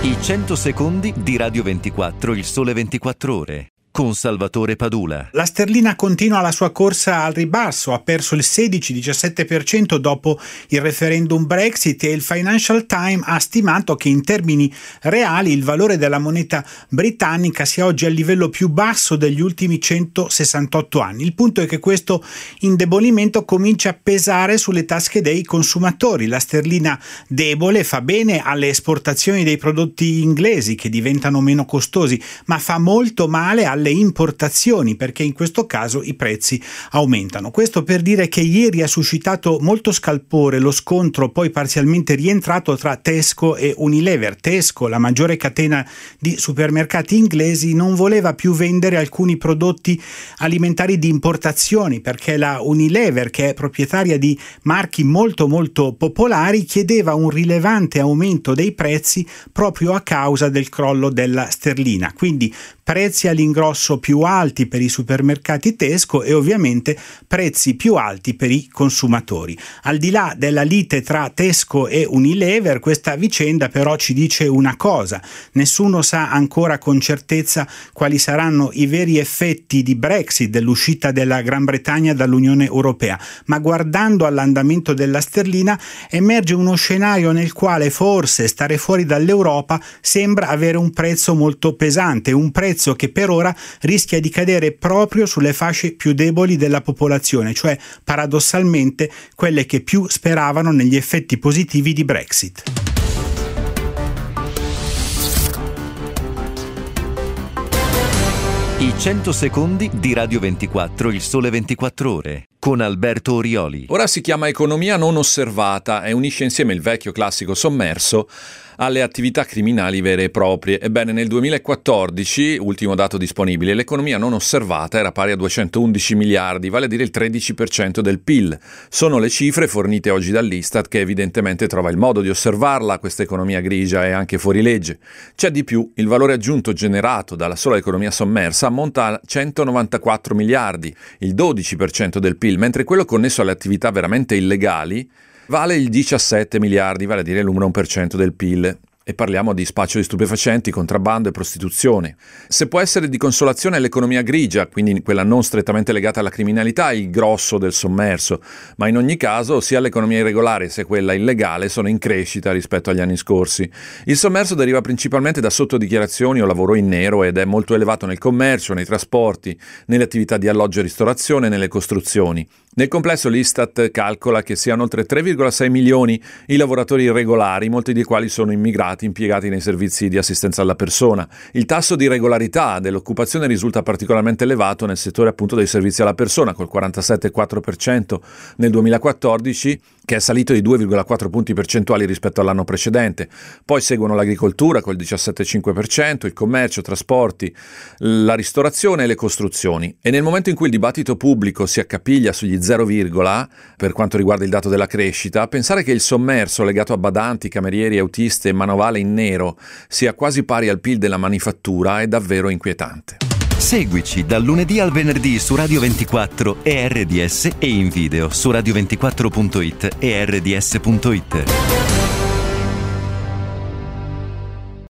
I 100 secondi di Radio 24, il sole 24 ore. Con Salvatore Padula. La sterlina continua la sua corsa al ribasso, ha perso il 16-17% dopo il referendum Brexit e il Financial Times ha stimato che in termini reali il valore della moneta britannica sia oggi al livello più basso degli ultimi 168 anni. Il punto è che questo indebolimento comincia a pesare sulle tasche dei consumatori. La sterlina debole fa bene alle esportazioni dei prodotti inglesi che diventano meno costosi, ma fa molto male alle importazioni perché in questo caso i prezzi aumentano. Questo per dire che ieri ha suscitato molto scalpore lo scontro poi parzialmente rientrato tra Tesco e Unilever. Tesco, la maggiore catena di supermercati inglesi, non voleva più vendere alcuni prodotti alimentari di importazioni perché la Unilever, che è proprietaria di marchi molto popolari, chiedeva un rilevante aumento dei prezzi proprio a causa del crollo della sterlina. Quindi prezzi all'ingrosso più alti per i supermercati Tesco e ovviamente prezzi più alti per i consumatori. Al di là della lite tra Tesco e Unilever, questa vicenda però ci dice una cosa: nessuno sa ancora con certezza quali saranno i veri effetti di Brexit, dell'uscita della Gran Bretagna dall'Unione Europea, ma guardando all'andamento della sterlina emerge uno scenario nel quale forse stare fuori dall'Europa sembra avere un prezzo molto pesante, un prezzo che per ora rischia di cadere proprio sulle fasce più deboli della popolazione, cioè paradossalmente quelle che più speravano negli effetti positivi di Brexit. I 100 secondi di Radio 24, il sole 24 ore. Con Alberto Orioli. Ora si chiama economia non osservata e unisce insieme il vecchio classico sommerso alle attività criminali vere e proprie. Ebbene, nel 2014, ultimo dato disponibile, l'economia non osservata era pari a 211 miliardi, vale a dire il 13% del PIL. Sono le cifre fornite oggi dall'Istat, che evidentemente trova il modo di osservarla, questa economia grigia e anche fuori legge. C'è di più, il valore aggiunto generato dalla sola economia sommersa ammonta a 194 miliardi, il 12% del PIL, mentre quello connesso alle attività veramente illegali vale il 17 miliardi, vale a dire l'1% del PIL. E parliamo di spaccio di stupefacenti, contrabbando e prostituzione. Se può essere di consolazione l'economia grigia, quindi quella non strettamente legata alla criminalità, il grosso del sommerso, ma in ogni caso sia l'economia irregolare sia quella illegale sono in crescita rispetto agli anni scorsi. Il sommerso deriva principalmente da sottodichiarazioni o lavoro in nero ed è molto elevato nel commercio, nei trasporti, nelle attività di alloggio e ristorazione e nelle costruzioni. Nel complesso l'Istat calcola che siano oltre 3,6 milioni i lavoratori irregolari, molti dei quali sono immigrati impiegati nei servizi di assistenza alla persona. Il tasso di regolarità dell'occupazione risulta particolarmente elevato nel settore appunto dei servizi alla persona, col 47,4% nel 2014, che è salito di 2,4 punti percentuali rispetto all'anno precedente. Poi seguono l'agricoltura col 17,5%, il commercio, trasporti, la ristorazione e le costruzioni. E nel momento in cui il dibattito pubblico si accapiglia sugli 0, per quanto riguarda il dato della crescita, pensare che il sommerso legato a badanti, camerieri, autiste e manovale in nero sia quasi pari al PIL della manifattura è davvero inquietante. Seguici dal lunedì al venerdì su Radio 24 e RDS e in video su radio24.it e rds.it.